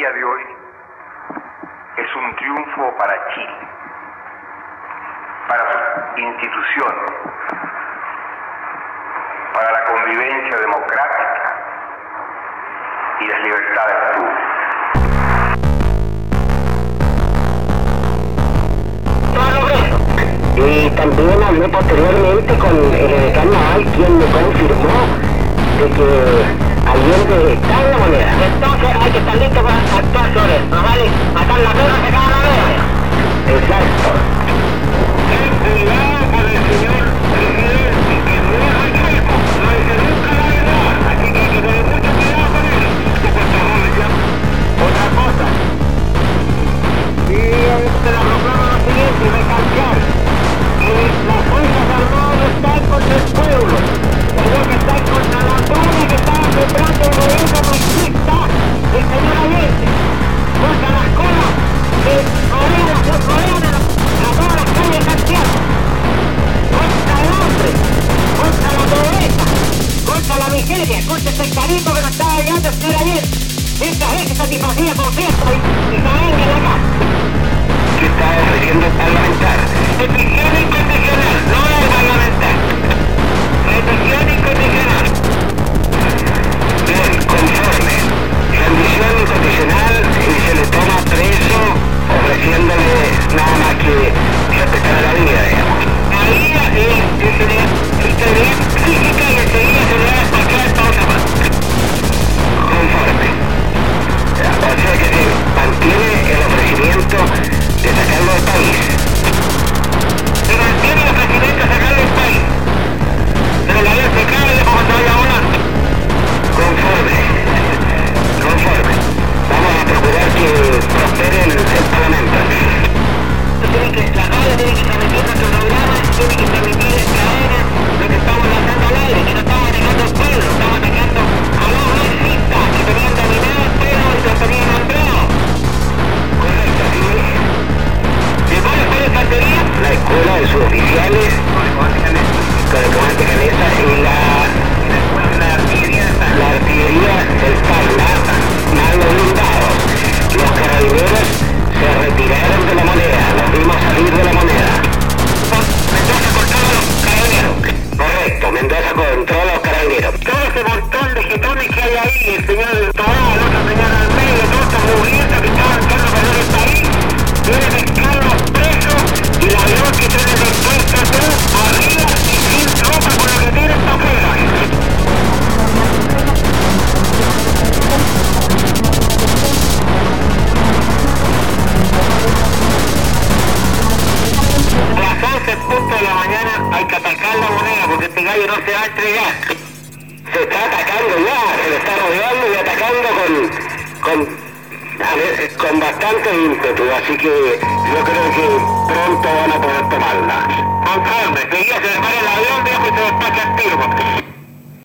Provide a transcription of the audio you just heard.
día de hoy es un triunfo para Chile, para sus instituciones, para la convivencia democrática y las libertades públicas. Y también hablé posteriormente con el decano Naval, quien me confirmó de que Allende está en la moneda. Entonces hay que estar listo para actuar sobre eso, ¿no vale? Matar la perra que caga la verga. Exacto. Ten cuidado con el señor presidente, que no es rechueco, no dice nunca la verdad, así que hay que tener mucho cuidado con él. Otra cosa, y se la proclama lo siguiente y recalcar que las fuerzas armadas no están contra el pueblo, sino que están contra la zona que estaba sembrando el gobierno marxista del señor Allende, contra las colas que rodean a todas las calles de Santiago, contra el hambre, contra la pobreza, contra la miseria, contra el sectarismo que nos estaba llevando el señor Allende. Esta gente satisfacida con fiesta y se venga de acá. ¿Qué está ofreciendo el parlamentar? Petición incondicional, no el parlamentar. Petición incondicional. Bien, conforme. Rendición incondicional y se le toma preso ofreciéndole nada más que respetar la vida, digamos. La vida es integridad física y enseguida se le da a cualquier pausa más. Conforme. O sea que se mantiene el ofrecimiento de sacarlo del país. Se mantiene el ofrecimiento de sacarlo del país. Pero la ley se cae y después se vaya volando. Conforme. Vamos a procurar que prospere el Parlamento. La radio tiene que transmitir nuestro programa, tiene que transmitir esta hora lo que estamos lanzando al aire, que no estamos atacando al pueblo, estamos atacando a los marxistas que tenían dominado el pueblo y los tenían hambriados. Correcto, sí. ¿De cuál fue la infantería? La escuela de suboficiales, con el comandante Canesa y la artillería del Parla, más los blindados. Los carabineros se retiraron de la moneda, los vimos salir de la moneda. Mendoza controla a los carabineros. Correcto, Mendoza controla a los carabineros. Todo ese montón de jetones que hay ahí, el señor del Tobal, el otro señor al medio, todos estos movimientos que estaban echando para el país, deben pescarlos presos y la verdad que tienen dispuesta todo arriba y sin ropa con lo que tienen para afuera. A las 11 de la mañana hay que atacar la moneda porque este gallo no se va a entregar. Se está atacando ya, se le está rodeando y atacando con bastante ímpetu, así que yo creo que pronto van a poder tomarla.